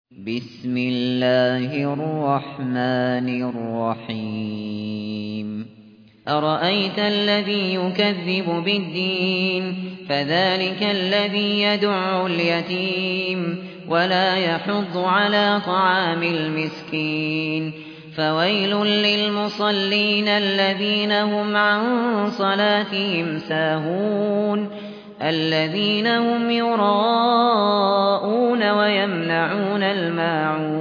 بسم الله الرحمن الرحيم أرأيت الذي يكذب بالدين فذلك الذي يدع اليتيم ولا يحض على طعام المسكين فويل للمصلين الذين هم عن صلاتهم ساهون الذين هم يراءون ويمنعون الماعون